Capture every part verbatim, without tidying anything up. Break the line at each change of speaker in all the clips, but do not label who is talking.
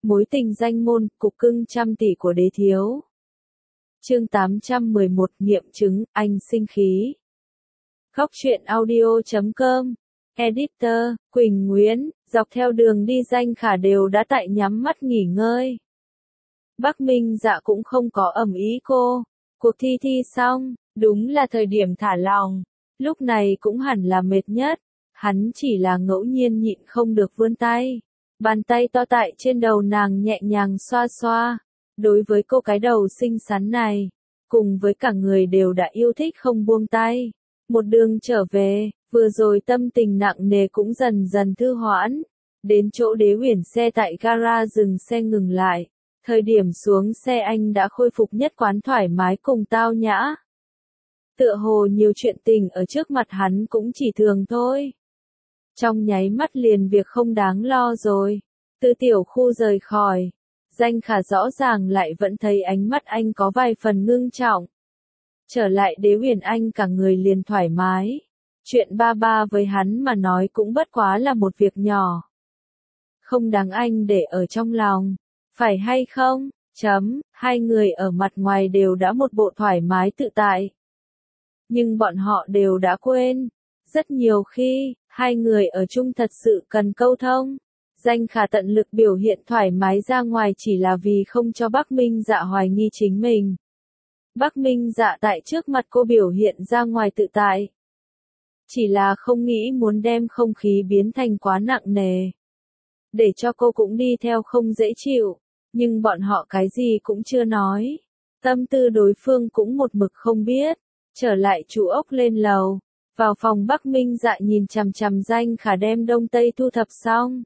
Mối tình danh môn, cục cưng trăm tỷ của đế thiếu. Chương tám trăm mười một, nghiệm chứng, anh sinh khí. Góc truyện audio chấm com. Editor, Quỳnh Nguyễn, dọc theo đường đi Danh Khả đều đã tại nhắm mắt nghỉ ngơi. Bắc Minh Dạ cũng không có ầm ý cô. Cuộc thi thi xong, đúng là thời điểm thả lòng. Lúc này cũng hẳn là mệt nhất. Hắn chỉ là ngẫu nhiên nhịn không được vươn tay. Bàn tay to tại trên đầu nàng nhẹ nhàng xoa xoa. Đối với cô cái đầu xinh xắn này, cùng với cả người đều đã yêu thích không buông tay. Một đường trở về, vừa rồi tâm tình nặng nề cũng dần dần thư hoãn. Đến chỗ Đế Uyển xe tại gara dừng xe ngừng lại. Thời điểm xuống xe anh đã khôi phục nhất quán thoải mái cùng tao nhã. Tựa hồ nhiều chuyện tình ở trước mặt hắn cũng chỉ thường thôi. Trong nháy mắt liền việc không đáng lo rồi. Từ tiểu khu rời khỏi, Danh Khả rõ ràng lại vẫn thấy ánh mắt anh có vài phần ngưng trọng. Trở lại Đế Uyển anh cả người liền thoải mái. Chuyện ba ba với hắn mà nói cũng bất quá là một việc nhỏ. Không đáng anh để ở trong lòng. Phải hay không? Chấm, hai người ở mặt ngoài đều đã một bộ thoải mái tự tại. Nhưng bọn họ đều đã quên. Rất nhiều khi, hai người ở chung thật sự cần câu thông. Danh Khả tận lực biểu hiện thoải mái ra ngoài chỉ là vì không cho Bắc Minh Dạ hoài nghi chính mình. Bắc Minh Dạ tại trước mặt cô biểu hiện ra ngoài tự tại. Chỉ là không nghĩ muốn đem không khí biến thành quá nặng nề. Để cho cô cũng đi theo không dễ chịu. Nhưng bọn họ cái gì cũng chưa nói. Tâm tư đối phương cũng một mực không biết. Trở lại trụ ốc lên lầu. Vào phòng Bắc Minh Dạ nhìn chằm chằm Danh Khả đem đông tây thu thập xong.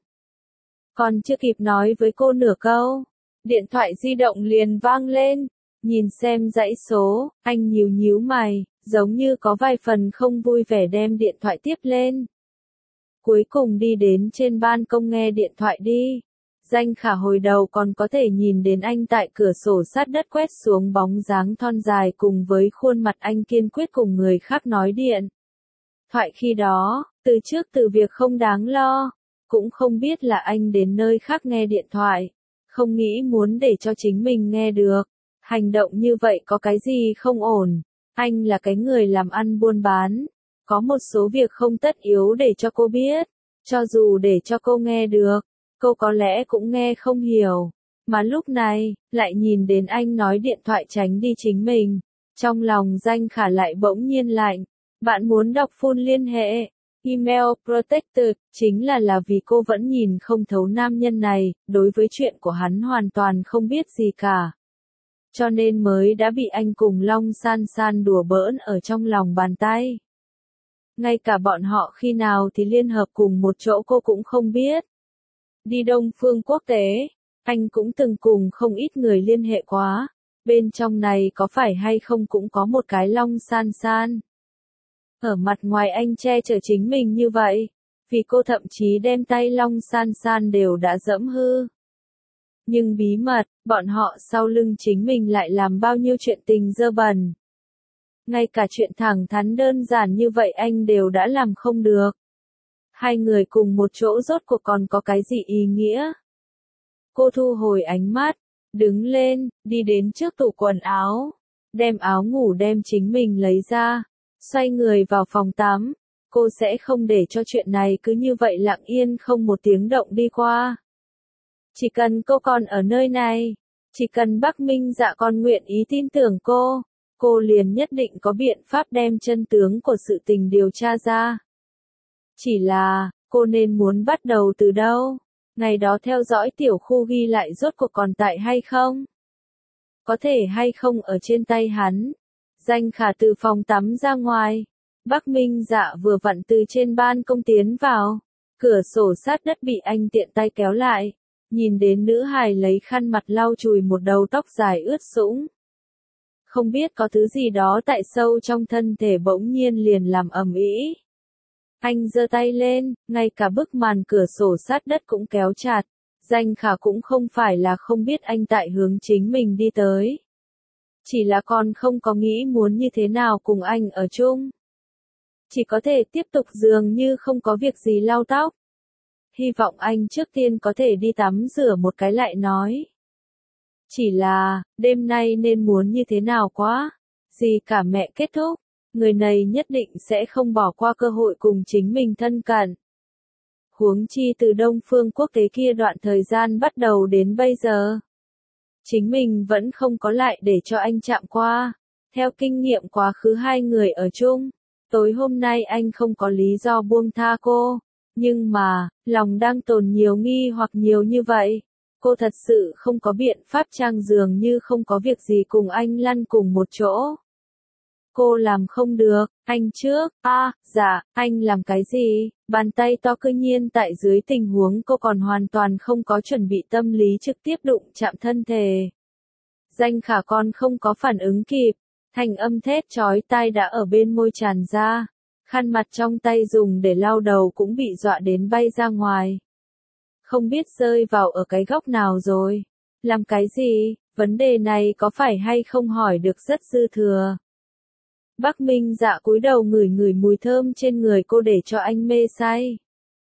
Còn chưa kịp nói với cô nửa câu. Điện thoại di động liền vang lên. Nhìn xem dãy số, anh nhíu nhíu mày, giống như có vài phần không vui vẻ đem điện thoại tiếp lên. Cuối cùng đi đến trên ban công nghe điện thoại đi. Danh Khả hồi đầu còn có thể nhìn đến anh tại cửa sổ sát đất quét xuống bóng dáng thon dài cùng với khuôn mặt anh kiên quyết cùng người khác nói điện. Thoại khi đó, từ trước từ việc không đáng lo, cũng không biết là anh đến nơi khác nghe điện thoại, không nghĩ muốn để cho chính mình nghe được. Hành động như vậy có cái gì không ổn, anh là cái người làm ăn buôn bán, có một số việc không tất yếu để cho cô biết, cho dù để cho cô nghe được, cô có lẽ cũng nghe không hiểu, mà lúc này, lại nhìn đến anh nói điện thoại tránh đi chính mình, trong lòng Danh Khả lại bỗng nhiên lạnh. Bạn muốn đọc full liên hệ, email protected, chính là là vì cô vẫn nhìn không thấu nam nhân này, đối với chuyện của hắn hoàn toàn không biết gì cả. Cho nên mới đã bị anh cùng Long San San đùa bỡn ở trong lòng bàn tay. Ngay cả bọn họ khi nào thì liên hợp cùng một chỗ cô cũng không biết. Đi Đông Phương Quốc tế, anh cũng từng cùng không ít người liên hệ quá, bên trong này có phải hay không cũng có một cái Long San San. Ở mặt ngoài anh che chở chính mình như vậy, vì cô thậm chí đem tay Long San San đều đã dẫm hư. Nhưng bí mật, bọn họ sau lưng chính mình lại làm bao nhiêu chuyện tình dơ bẩn. Ngay cả chuyện thẳng thắn đơn giản như vậy anh đều đã làm không được. Hai người cùng một chỗ rốt cuộc còn có cái gì ý nghĩa? Cô thu hồi ánh mắt, đứng lên, đi đến trước tủ quần áo, đem áo ngủ đem chính mình lấy ra. Xoay người vào phòng tắm, cô sẽ không để cho chuyện này cứ như vậy lặng yên không một tiếng động đi qua. Chỉ cần cô còn ở nơi này, chỉ cần Bắc Minh Dạ còn nguyện ý tin tưởng cô, cô liền nhất định có biện pháp đem chân tướng của sự tình điều tra ra. Chỉ là, cô nên muốn bắt đầu từ đâu? Ngày đó theo dõi tiểu khu ghi lại rốt cuộc còn tại hay không? Có thể hay không ở trên tay hắn? Danh Khả từ phòng tắm ra ngoài. Bắc Minh Dạ vừa vặn từ trên ban công tiến vào. Cửa sổ sát đất bị anh tiện tay kéo lại. Nhìn đến nữ hài lấy khăn mặt lau chùi một đầu tóc dài ướt sũng. Không biết có thứ gì đó tại sâu trong thân thể bỗng nhiên liền làm ầm ĩ. Anh giơ tay lên, ngay cả bức màn cửa sổ sát đất cũng kéo chặt. Danh Khả cũng không phải là không biết anh tại hướng chính mình đi tới. Chỉ là còn không có nghĩ muốn như thế nào cùng anh ở chung. Chỉ có thể tiếp tục dường như không có việc gì lau tóc. hy vọng anh trước tiên có thể đi tắm rửa một cái lại nói. Chỉ là, đêm nay nên muốn như thế nào quá, gì cả mẹ kết thúc, người này nhất định sẽ không bỏ qua cơ hội cùng chính mình thân cận. Huống chi từ Đông Phương Quốc tế kia đoạn thời gian bắt đầu đến bây giờ. Chính mình vẫn không có lại để cho anh chạm qua. Theo kinh nghiệm quá khứ hai người ở chung, tối hôm nay anh không có lý do buông tha cô. Nhưng mà, lòng đang tồn nhiều nghi hoặc nhiều như vậy. Cô thật sự không có biện pháp trang dường như không có việc gì cùng anh lăn cùng một chỗ. Cô làm không được, anh trước, a à, dạ, anh làm cái gì? Bàn tay to cư nhiên tại dưới tình huống cô còn hoàn toàn không có chuẩn bị tâm lý trực tiếp đụng chạm thân thể. Danh Khả còn không có phản ứng kịp, thanh âm thét chói tai đã ở bên môi tràn ra, khăn mặt trong tay dùng để lau đầu cũng bị dọa đến bay ra ngoài. Không biết rơi vào ở cái góc nào rồi, làm cái gì, vấn đề này có phải hay không hỏi được rất dư thừa. Bắc Minh Dạ cúi đầu ngửi ngửi mùi thơm trên người cô để cho anh mê say.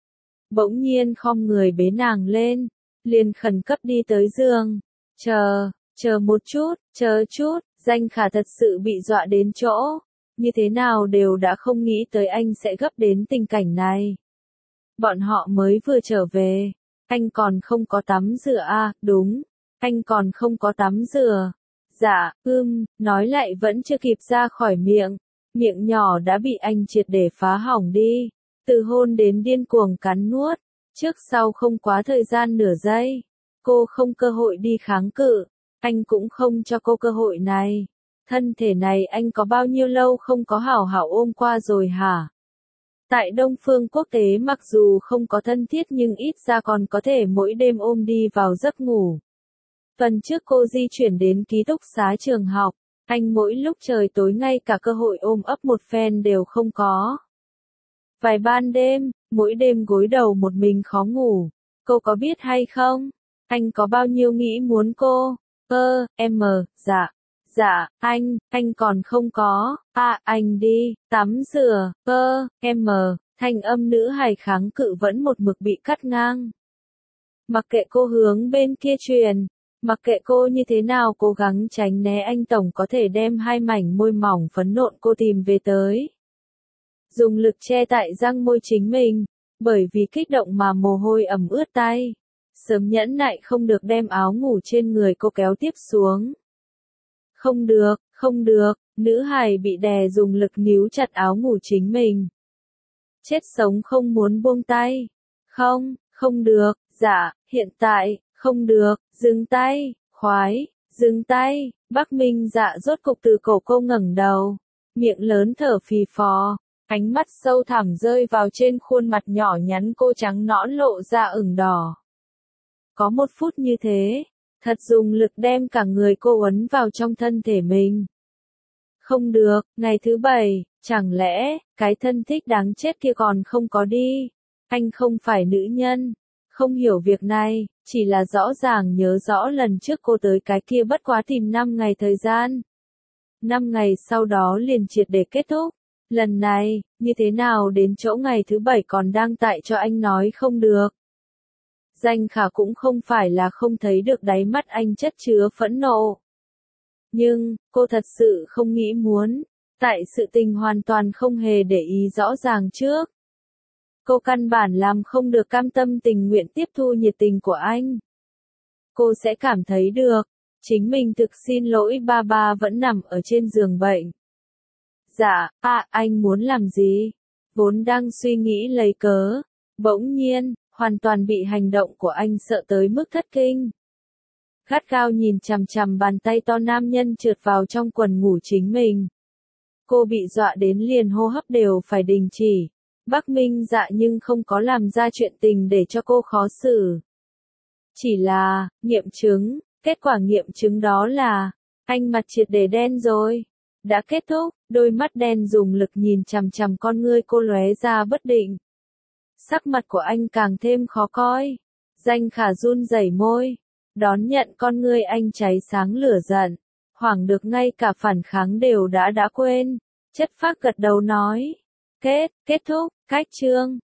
Bỗng nhiên khom người bế nàng lên, liền khẩn cấp đi tới giường. Chờ, chờ một chút, chờ chút, Danh Khả thật sự bị dọa đến chỗ. Như thế nào đều đã không nghĩ tới anh sẽ gấp đến tình cảnh này. Bọn họ mới vừa trở về, anh còn không có tắm rửa à, đúng, anh còn không có tắm rửa. Dạ, ưm, nói lại vẫn chưa kịp ra khỏi miệng, miệng nhỏ đã bị anh triệt để phá hỏng đi, từ hôn đến điên cuồng cắn nuốt, trước sau không quá thời gian nửa giây, cô không cơ hội đi kháng cự, anh cũng không cho cô cơ hội này, thân thể này anh có bao nhiêu lâu không có hảo hảo ôm qua rồi hả? Tại Đông Phương Quốc tế mặc dù không có thân thiết nhưng ít ra còn có thể mỗi đêm ôm đi vào giấc ngủ. Tuần trước cô di chuyển đến ký túc xá trường học, anh mỗi lúc trời tối ngay cả cơ hội ôm ấp một phen đều không có. Vài ban đêm, mỗi đêm gối đầu một mình khó ngủ, cô có biết hay không? Anh có bao nhiêu nghĩ muốn cô? Ơ, em mờ, dạ, dạ, anh, anh còn không có, à, anh đi, tắm rửa, ơ, em mờ, thanh âm nữ hài kháng cự vẫn một mực bị cắt ngang. Mặc kệ cô hướng bên kia truyền. Mặc kệ cô như thế nào cố gắng tránh né anh tổng có thể đem hai mảnh môi mỏng phấn nộn cô tìm về tới. Dùng lực che tại răng môi chính mình, bởi vì kích động mà mồ hôi ẩm ướt tay. Sớm nhẫn nại không được đem áo ngủ trên người cô kéo tiếp xuống. Không được, không được, nữ hài bị đè dùng lực níu chặt áo ngủ chính mình. Chết sống không muốn buông tay. Không, không được, dạ, hiện tại. Không được, dừng tay, khoái, dừng tay, Bắc Minh Dạ rốt cục từ cổ cô ngẩng đầu, miệng lớn thở phì phò, ánh mắt sâu thẳm rơi vào trên khuôn mặt nhỏ nhắn cô trắng nõn lộ ra ửng đỏ. Có một phút như thế, thật dùng lực đem cả người cô uốn vào trong thân thể mình. Không được, ngày thứ bảy, chẳng lẽ, cái thân thích đáng chết kia còn không có đi, anh không phải nữ nhân. Không hiểu việc này, chỉ là rõ ràng nhớ rõ lần trước cô tới cái kia bất quá tìm năm ngày thời gian. năm ngày sau đó liền triệt để kết thúc. Lần này, như thế nào đến chỗ ngày thứ bảy còn đang tại cho anh nói không được. Danh Khả cũng không phải là không thấy được đáy mắt anh chất chứa phẫn nộ. Nhưng, cô thật sự không nghĩ muốn, tại sự tình hoàn toàn không hề để ý rõ ràng trước. Cô căn bản làm không được cam tâm tình nguyện tiếp thu nhiệt tình của anh. Cô sẽ cảm thấy được, chính mình thực xin lỗi ba ba vẫn nằm ở trên giường bệnh. Dạ, à, anh muốn làm gì? Vốn đang suy nghĩ lấy cớ, bỗng nhiên, hoàn toàn bị hành động của anh sợ tới mức thất kinh. Gắt gao nhìn chằm chằm bàn tay to nam nhân trượt vào trong quần ngủ chính mình. Cô bị dọa đến liền hô hấp đều phải đình chỉ. Bắc Minh Dạ nhưng không có làm ra chuyện tình để cho cô khó xử. Chỉ là, nghiệm chứng, kết quả nghiệm chứng đó là, anh mặt triệt để đen rồi. Đã kết thúc, đôi mắt đen dùng lực nhìn chằm chằm con ngươi cô lóe ra bất định. Sắc mặt của anh càng thêm khó coi. Danh Khả run rẩy môi, đón nhận con ngươi anh cháy sáng lửa giận, hoảng được ngay cả phản kháng đều đã đã quên. Chất phác gật đầu nói. Kết, kết thúc, cách chương.